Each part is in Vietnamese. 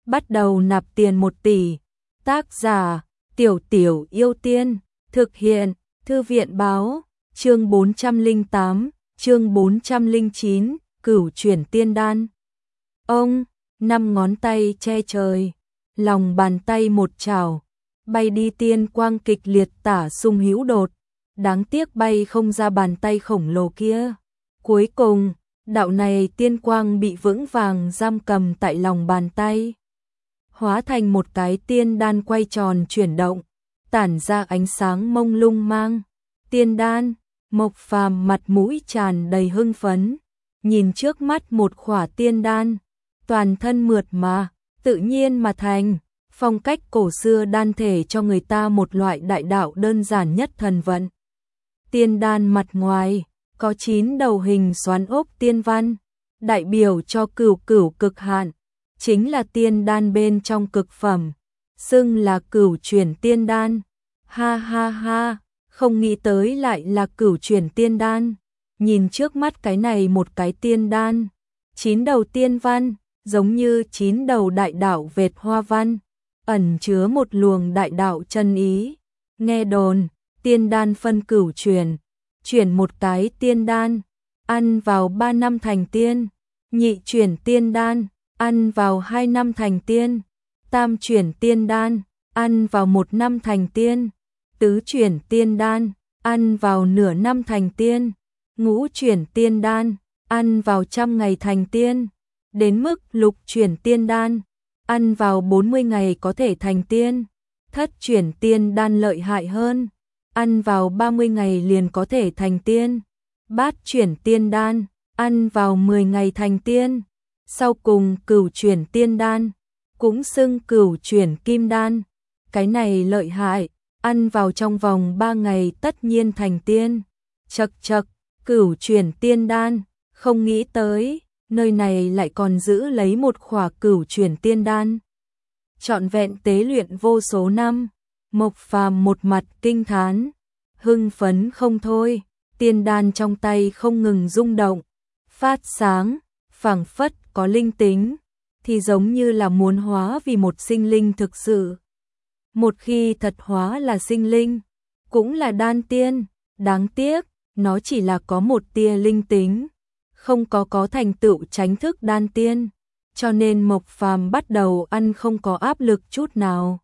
bắt đầu nạp tiền 1 tỷ. Tác giả, Tiểu Tiểu Yêu Tiên, thực hiện, Thư viện báo, chương 408, chương 409, Cửu Chuyển Tiên Đan. Ông, 5 ngón tay che trời, lòng bàn tay một chảo, bay đi tiên quang kịch liệt tả xung hữu đột, đáng tiếc bay không ra bàn tay khổng lồ kia. Cuối cùng, đạo này tiên quang bị vững vàng giam cầm tại lòng bàn tay, hóa thành một cái tiên đan quay tròn chuyển động, tản ra ánh sáng mông lung mang. Tiên đan, Mộc Phàm mặt mũi tràn đầy hưng phấn, nhìn trước mắt một khỏa tiên đan, toàn thân mượt mà, tự nhiên mà thành, phong cách cổ xưa đan thể cho người ta một loại đại đạo đơn giản nhất thần vận. Tiên đan mặt ngoài có 9 đầu hình xoắn ốc tiên văn, đại biểu cho cửu cửu cực hạn, chính là tiên đan bên trong cực phẩm, xưng là Cửu Chuyển Tiên Đan. Ha ha ha, không nghĩ tới lại là Cửu Chuyển Tiên Đan. Nhìn trước mắt cái này một cái tiên đan, 9 đầu tiên văn, giống như 9 đầu đại đạo vệt hoa văn, ẩn chứa một luồng đại đạo chân ý. Nghe đồn, tiên đan phân cửu chuyển, chuyển một cái tiên đan, ăn vào 3 năm thành tiên, nhị chuyển tiên đan, ăn vào 2 năm thành tiên, tam chuyển tiên đan, ăn vào 1 năm thành tiên, tứ chuyển tiên đan, ăn vào nửa năm thành tiên, ngũ chuyển tiên đan, ăn vào 100 ngày thành tiên, đến mức lục chuyển tiên đan, ăn vào 40 ngày có thể thành tiên, thất chuyển tiên đan lợi hại hơn, ăn vào 30 ngày liền có thể thành tiên, bát chuyển tiên đan, ăn vào 10 ngày thành tiên, sau cùng cửu chuyển tiên đan, cũng xưng cửu chuyển kim đan, cái này lợi hại, ăn vào trong vòng 3 ngày tất nhiên thành tiên. Chậc chậc, cửu chuyển tiên đan, không nghĩ tới, nơi này lại còn giữ lấy một khỏa cửu chuyển tiên đan. Trọn vẹn tế luyện vô số năm, Mộc Phàm một mặt kinh thán, hưng phấn không thôi, tiên đan trong tay không ngừng rung động, phát sáng, phảng phất có linh tính, thì giống như là muốn hóa vì một sinh linh thực sự. Một khi thật hóa là sinh linh, cũng là đan tiên, đáng tiếc, nó chỉ là có một tia linh tính, không có thành tựu chánh thức đan tiên, cho nên Mộc Phàm bắt đầu ăn không có áp lực chút nào.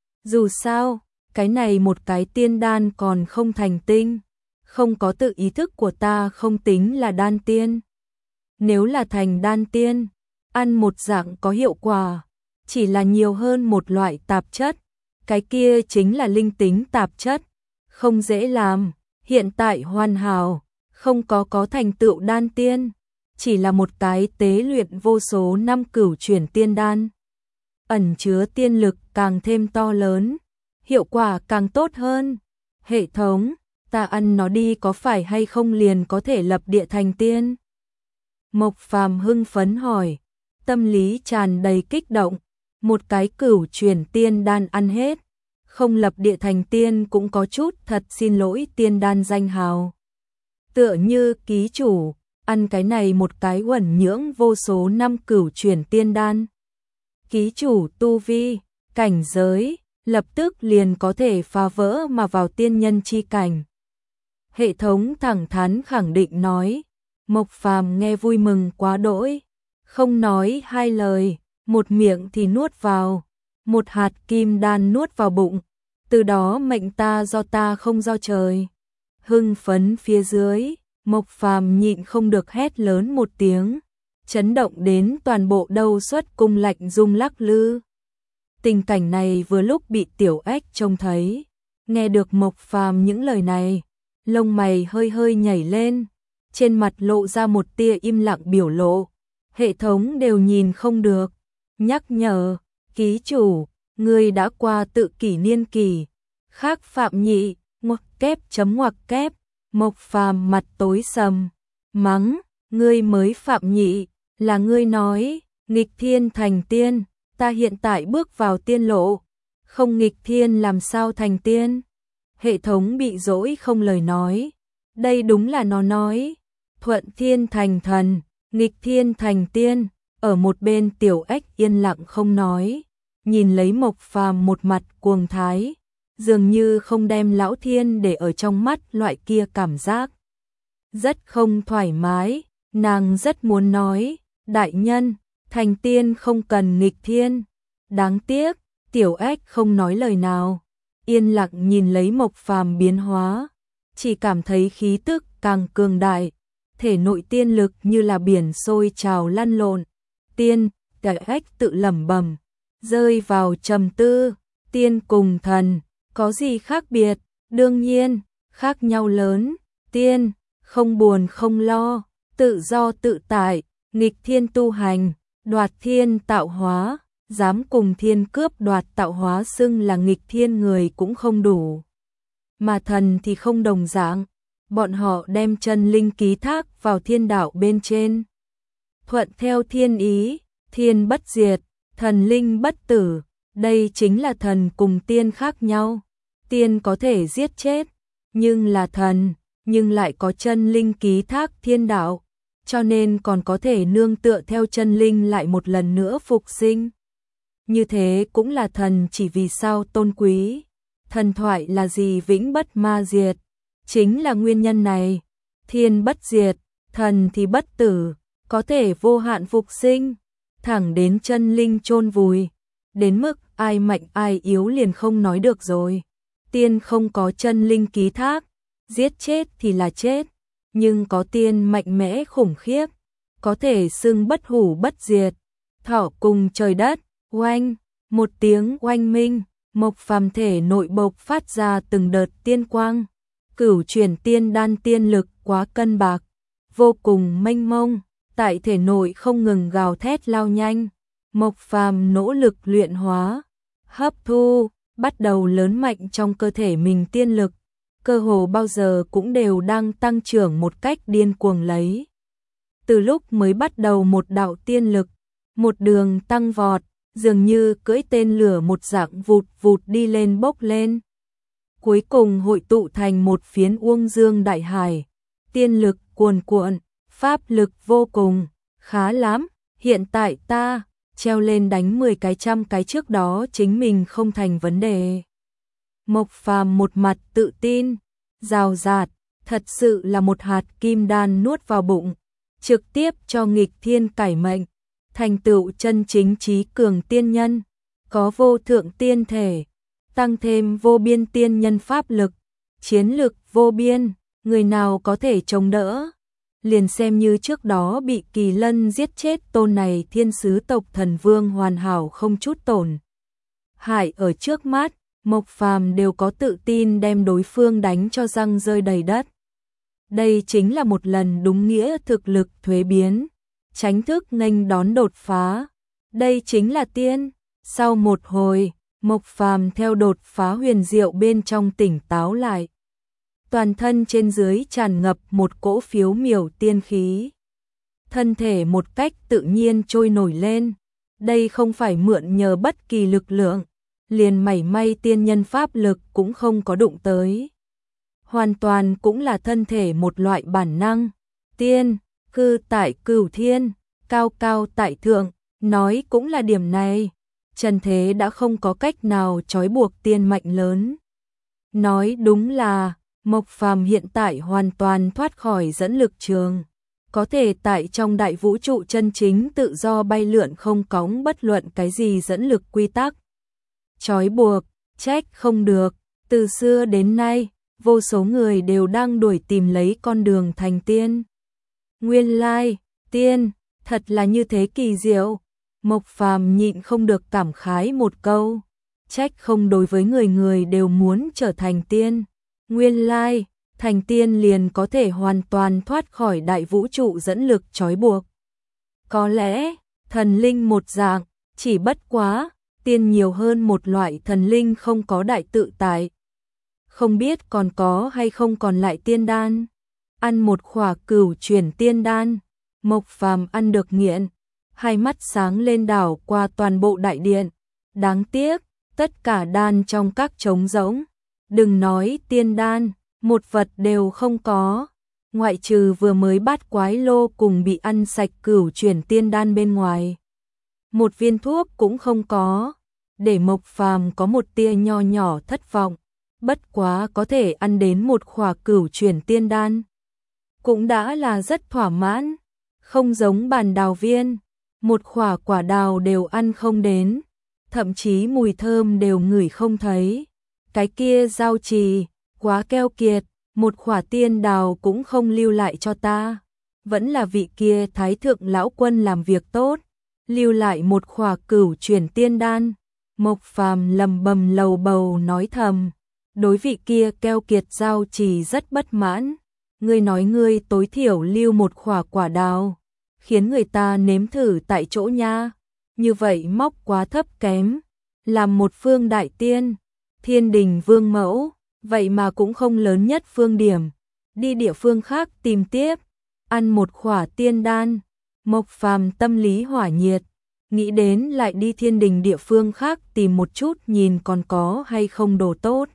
Dù sao, cái này một cái tiên đan còn không thành tinh, không có tự ý thức của ta không tính là đan tiên. Nếu là thành đan tiên, ăn một dạng có hiệu quả, chỉ là nhiều hơn một loại tạp chất, cái kia chính là linh tính tạp chất, không dễ làm. Hiện tại hoàn hảo, không có thành tựu đan tiên, chỉ là một cái tế luyện vô số năm cửu chuyển tiên đan, ẩn chứa tiên lực càng thêm to lớn, hiệu quả càng tốt hơn. Hệ thống, ta ăn nó đi có phải hay không liền có thể lập địa thành tiên? Mộc Phàm hưng phấn hỏi, tâm lý tràn đầy kích động, một cái cửu chuyển tiên đan ăn hết, không lập địa thành tiên cũng có chút thật xin lỗi tiên đan danh hào. Tựa như ký chủ, ăn cái này một cái uẩn nhưỡng vô số năm cửu chuyển tiên đan. Ký chủ tu vi, cảnh giới, lập tức liền có thể phá vỡ mà vào tiên nhân chi cảnh. Hệ thống thẳng thắn khẳng định nói, Mộc Phàm nghe vui mừng quá đỗi, không nói hai lời, một miệng thì nuốt vào, một hạt kim đan nuốt vào bụng, từ đó mệnh ta do ta không do trời. Hưng phấn phía dưới, Mộc Phàm nhịn không được hét lớn một tiếng, chấn động đến toàn bộ đầu xuất cung lạnh rung lắc lư. Tình cảnh này vừa lúc bị Tiểu Ếch trông thấy, nghe được Mộc Phàm những lời này, lông mày hơi hơi nhảy lên, trên mặt lộ ra một tia im lặng biểu lộ. Hệ thống đều nhìn không được, nhắc nhở, ký chủ, ngươi đã qua tự kỷ niên kỳ, khác phạm nhị, ngoặc kép chấm ngoặc kép. Mộc Phàm mặt tối sầm, mắng, ngươi mới phạm nhị, là ngươi nói, nghịch thiên thành tiên, ta hiện tại bước vào tiên lộ, không nghịch thiên làm sao thành tiên? Hệ thống bị dỗi không lời nói, đây đúng là nó nói, thuận thiên thành thần, nghịch thiên thành tiên, Ở một bên Tiểu Ếch yên lặng không nói, nhìn lấy Mộc Phàm một mặt cuồng thái, dường như không đem Lão Thiên để ở trong mắt, loại kia cảm giác rất không thoải mái. Nàng rất muốn nói, đại nhân, thành tiên không cần nghịch thiên. Đáng tiếc, Tiểu Ếch không nói lời nào, yên lặng nhìn lấy Mộc Phàm biến hóa, chỉ cảm thấy khí tức càng cường đại, thể nội tiên lực như là biển sôi trào lăn lộn. Tiên, Tiểu Ếch tự lẩm bẩm, rơi vào trầm tư. Tiên cùng thần có gì khác biệt? Đương nhiên, khác nhau lớn. Tiên không buồn không lo, tự do tự tại, nghịch thiên tu hành, đoạt thiên tạo hóa, dám cùng thiên cướp đoạt tạo hóa xưng là nghịch thiên người cũng không đủ. Mà thần thì không đồng dạng, bọn họ đem chân linh ký thác vào thiên đạo bên trên. Thuận theo thiên ý, thiên bất diệt, thần linh bất tử, đây chính là thần cùng tiên khác nhau. Tiên có thể giết chết, nhưng là thần, nhưng lại có chân linh ký thác thiên đạo, cho nên còn có thể nương tựa theo chân linh lại một lần nữa phục sinh. Như thế cũng là thần, chỉ vì sao tôn quý. Thần thoại là gì? Vĩnh bất ma diệt, chính là nguyên nhân này. Thiên bất diệt, thần thì bất tử, có thể vô hạn phục sinh, thẳng đến chân linh chôn vùi, đến mức ai mạnh ai yếu liền không nói được rồi. Tiên không có chân linh ký thác, giết chết thì là chết, nhưng có tiên mạnh mẽ khủng khiếp, có thể xưng bất hủ bất diệt. Thọ cùng trời đất, oanh, một tiếng oanh minh, Mộc Phàm thể nội bộc phát ra từng đợt tiên quang, cửu chuyển tiên đan tiên lực quá cân bạc, vô cùng mênh mông, tại thể nội không ngừng gào thét lao nhanh. Mộc Phàm nỗ lực luyện hóa, hấp thu, bắt đầu lớn mạnh trong cơ thể mình tiên lực, cơ hồ bao giờ cũng đều đang tăng trưởng một cách điên cuồng lấy. Từ lúc mới bắt đầu một đạo tiên lực, một đường tăng vọt, dường như cưỡi tên lửa một dạng vụt vụt đi lên bốc lên. Cuối cùng hội tụ thành một phiến uông dương đại hải, tiên lực cuồn cuộn, pháp lực vô cùng, khá lắm, hiện tại ta treo lên đánh 10 cái trăm cái trước đó chính mình không thành vấn đề. Mộc Phàm một mặt tự tin, rào rạt, thật sự là một hạt kim đan nuốt vào bụng, trực tiếp cho nghịch thiên cải mệnh, thành tựu chân chính trí cường tiên nhân, có vô thượng tiên thể, tăng thêm vô biên tiên nhân pháp lực, chiến lực vô biên, người nào có thể chống đỡ. Liền xem như trước đó bị Kỳ Lân giết chết tôn này thiên sứ tộc thần vương hoàn hảo không chút tổn hại ở trước mắt, Mộc Phàm đều có tự tin đem đối phương đánh cho răng rơi đầy đất. Đây chính là một lần đúng nghĩa thực lực thuế biến, tránh thức nghênh đón đột phá. Đây chính là tiên. Sau một hồi, Mộc Phàm theo đột phá huyền diệu bên trong tỉnh táo lại. Toàn thân trên dưới tràn ngập một cỗ phiếu miểu tiên khí. Thân thể một cách tự nhiên trôi nổi lên. Đây không phải mượn nhờ bất kỳ lực lượng, liền mảy may tiên nhân pháp lực cũng không có đụng tới. Hoàn toàn cũng là thân thể một loại bản năng. Tiên, cư tại cửu thiên, cao cao tại thượng, nói cũng là điểm này. Trần thế đã không có cách nào trói buộc tiên mạnh lớn. Nói đúng là Mộc Phàm hiện tại hoàn toàn thoát khỏi dẫn lực trường, có thể tại trong đại vũ trụ chân chính tự do bay lượn, không cõng bất luận cái gì dẫn lực quy tắc trói buộc. Trách không được, từ xưa đến nay, vô số người đều đang đuổi tìm lấy con đường thành tiên. Nguyên lai, tiên, thật là như thế kỳ diệu. Mộc Phàm nhịn không được cảm khái một câu, trách không đối với người người đều muốn trở thành tiên. Nguyên lai, thành tiên liền có thể hoàn toàn thoát khỏi đại vũ trụ dẫn lực trói buộc. Có lẽ, thần linh một dạng, chỉ bất quá, tiên nhiều hơn một loại thần linh không có đại tự tại. Không biết còn có hay không còn lại tiên đan. Ăn một khỏa cửu chuyển tiên đan, Mộc Phàm ăn được nghiện, hai mắt sáng lên đảo qua toàn bộ đại điện. Đáng tiếc, tất cả đan trong các trống rỗng. Đừng nói tiên đan, một vật đều không có. ngoại trừ vừa mới bát quái lô cùng bị ăn sạch cửu chuyển tiên đan bên ngoài. Một viên thuốc cũng không có, để Mộc Phàm có một tia nho nhỏ thất vọng, bất quá có thể ăn đến một khỏa cửu chuyển tiên đan. Cũng đã là rất thỏa mãn, không giống bàn đào viên, một khỏa quả đào đều ăn không đến, thậm chí mùi thơm đều ngửi không thấy. Cái kia giao trì, quá keo kiệt, một khỏa tiên đào cũng không lưu lại cho ta. Vẫn là vị kia thái thượng lão quân làm việc tốt, lưu lại một khỏa cửu chuyển tiên đan. Mộc Phàm lầm bầm lầu bầu nói thầm, đối vị kia keo kiệt giao trì rất bất mãn. Ngươi nói ngươi tối thiểu lưu một khỏa quả đào, khiến người ta nếm thử tại chỗ nha. Như vậy móc quá thấp kém, làm một phương đại tiên, thiên đình vương mẫu, vậy mà cũng không lớn nhất phương điểm, đi địa phương khác tìm tiếp, ăn một khỏa tiên đan. Mộc Phàm tâm lý hỏa nhiệt, nghĩ đến lại đi thiên đình địa phương khác tìm một chút nhìn còn có hay không đồ tốt.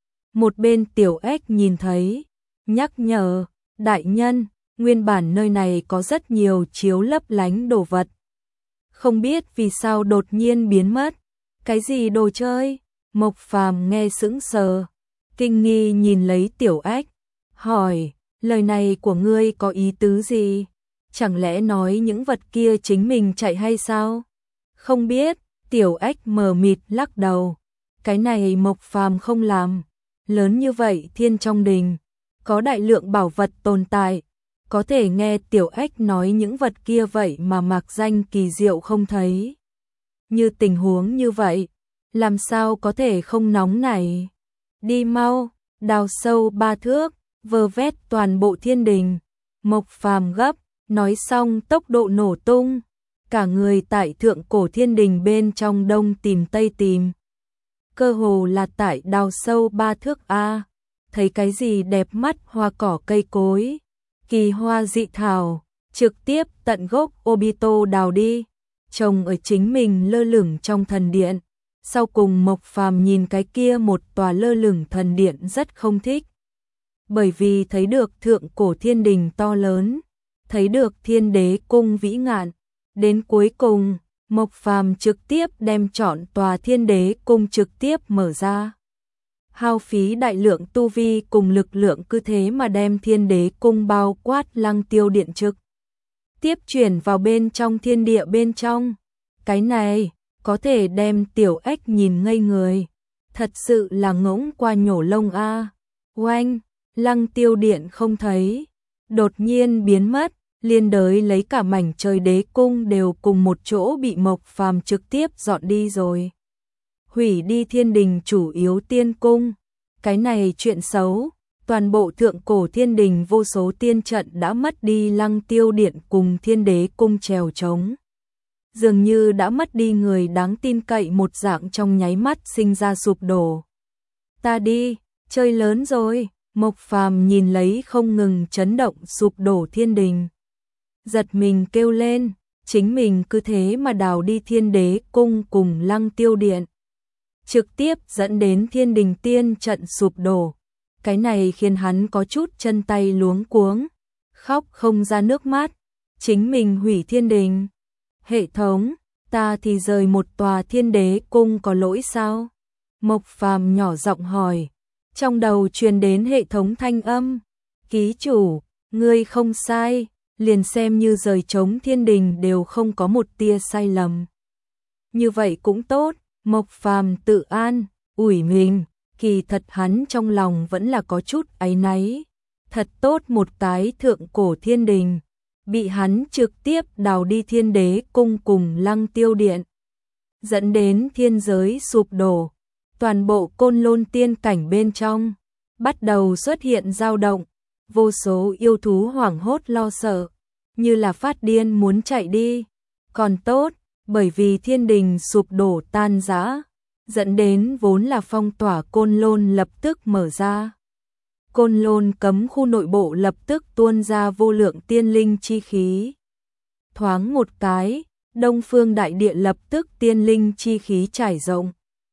Một bên tiểu ếch nhìn thấy, nhắc nhở, đại nhân, nguyên bản nơi này có rất nhiều chiếu lấp lánh đồ vật. Không biết vì sao đột nhiên biến mất, cái gì đồ chơi? Mộc Phàm nghe sững sờ, kinh nghi nhìn lấy tiểu ếch, hỏi, lời này của ngươi có ý tứ gì? Chẳng lẽ nói những vật kia chính mình chạy hay sao? Không biết, tiểu ếch mờ mịt lắc đầu, cái này Mộc Phàm không làm, lớn như vậy thiên trong đình, có đại lượng bảo vật tồn tại, có thể nghe tiểu ếch nói những vật kia vậy mà mạc danh kỳ diệu không thấy. Như tình huống như vậy, làm sao có thể không nóng nảy? Đi mau, đào sâu 3 thước, vơ vét toàn bộ thiên đình. Mộc Phàm gấp, nói xong tốc độ nổ tung, cả người tại thượng cổ thiên đình bên trong đông tìm tây tìm. Cơ hồ là tại đào sâu 3 thước a, thấy cái gì đẹp mắt hoa cỏ cây cối, kỳ hoa dị thảo, trực tiếp tận gốc Obito đào đi, trồng ở chính mình lơ lửng trong thần điện. Sau cùng Mộc Phàm nhìn cái kia một tòa lơ lửng thần điện rất không thích. Bởi vì thấy được thượng cổ thiên đình to lớn, thấy được thiên đế cung vĩ ngạn, đến cuối cùng, Mộc Phàm trực tiếp đem trọn tòa thiên đế cung trực tiếp mở ra. Hao phí đại lượng tu vi cùng lực lượng cứ thế mà đem thiên đế cung bao quát Lăng Tiêu điện trực tiếp chuyển vào bên trong thiên địa bên trong. Cái này có thể đem tiểu ếch nhìn ngây người, thật sự là ngỗng qua nhổ lông a. Oanh, Lăng Tiêu điện không thấy, đột nhiên biến mất, liên đới lấy cả mảnh trời đế cung đều cùng một chỗ bị Mộc Phàm trực tiếp dọn đi rồi. Hủy đi thiên đình chủ yếu tiên cung, cái này chuyện xấu, toàn bộ thượng cổ thiên đình vô số tiên trận đã mất đi, Lăng Tiêu điện cùng thiên đế cung trèo trống. Dường như đã mất đi người đáng tin cậy một dạng, trong nháy mắt sinh ra sụp đổ. Ta đi, chơi lớn rồi. Mộc Phàm nhìn lấy không ngừng chấn động sụp đổ thiên đình, giật mình kêu lên, chính mình cứ thế mà đào đi thiên đế cung cùng Lăng Tiêu điện, trực tiếp dẫn đến thiên đình tiên trận sụp đổ. Cái này khiến hắn có chút chân tay luống cuống, khóc không ra nước mắt, chính mình hủy thiên đình. Hệ thống, ta thì rời một tòa thiên đế cung có lỗi sao? Mộc Phàm nhỏ giọng hỏi, trong đầu truyền đến hệ thống thanh âm, ký chủ, ngươi không sai, liền xem như rời trống thiên đình đều không có một tia sai lầm. Như vậy cũng tốt, Mộc Phàm tự an, ủi mình, kỳ thật hắn trong lòng vẫn là có chút áy náy. Thật tốt một cái thượng cổ thiên đình, bị hắn trực tiếp đào đi thiên đế cung cùng Lăng Tiêu điện, dẫn đến thiên giới sụp đổ. Toàn bộ Côn Lôn tiên cảnh bên trong bắt đầu xuất hiện dao động, vô số yêu thú hoảng hốt lo sợ, như là phát điên muốn chạy đi. Còn tốt, bởi vì thiên đình sụp đổ tan rã, dẫn đến vốn là phong tỏa Côn Lôn lập tức mở ra. Côn Lôn cấm khu nội bộ lập tức tuôn ra vô lượng tiên linh chi khí. Thoáng một cái, Đông Phương đại địa lập tức tiên linh chi khí trải rộng.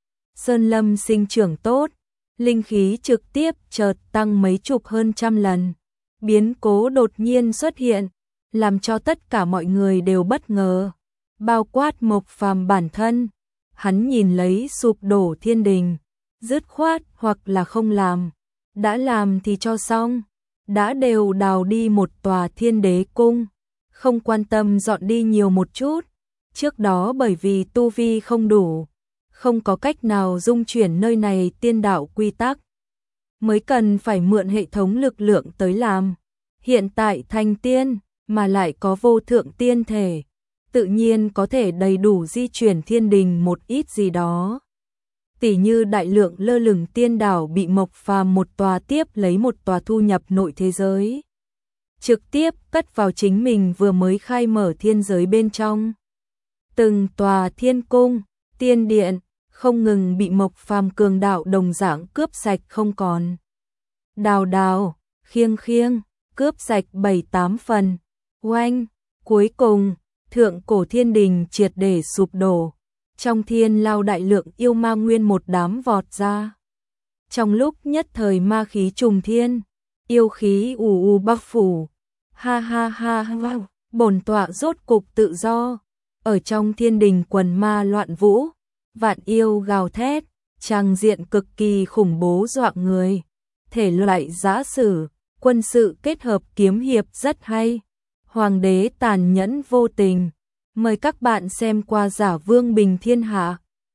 Sơn lâm sinh trưởng tốt, linh khí trực tiếp chợt tăng mấy chục hơn trăm lần. Biến cố đột nhiên xuất hiện, làm cho tất cả mọi người đều bất ngờ, bao quát Mộc Phàm bản thân. Hắn nhìn lấy sụp đổ thiên đình, dứt khoát hoặc là không làm, đã làm thì cho xong, đã đều đào đi một tòa thiên đế cung, không quan tâm dọn đi nhiều một chút, trước đó bởi vì tu vi không đủ, không có cách nào dung chuyển nơi này tiên đạo quy tắc, mới cần phải mượn hệ thống lực lượng tới làm. Hiện tại thành tiên, mà lại có vô thượng tiên thể, tự nhiên có thể đầy đủ di chuyển thiên đình một ít gì đó. Tỉ như đại lượng lơ lửng tiên đảo bị Mộc Phàm một tòa tiếp lấy một tòa thu nhập nội thế giới, trực tiếp cất vào chính mình vừa mới khai mở thiên giới bên trong. Từng tòa thiên cung, tiên điện, không ngừng bị Mộc Phàm cường đạo đồng dạng cướp sạch không còn. Đào, khiêng, cướp sạch 7-8 phần. Oanh, cuối cùng, thượng cổ thiên đình triệt để sụp đổ. Trong thiên lao đại lượng yêu ma nguyên một đám vọt ra. Trong lúc nhất thời ma khí trùng thiên, yêu khí ù bắc phủ. Ha, bổn tọa rốt cục tự do. Ở trong thiên đình quần ma loạn vũ, vạn yêu gào thét, trang diện cực kỳ khủng bố dọa người. Thể loại giã sử, quân sự kết hợp kiếm hiệp rất hay. Hoàng đế tàn nhẫn vô tình. Mời các bạn xem qua Giả Vương Bình Thiên Hạ.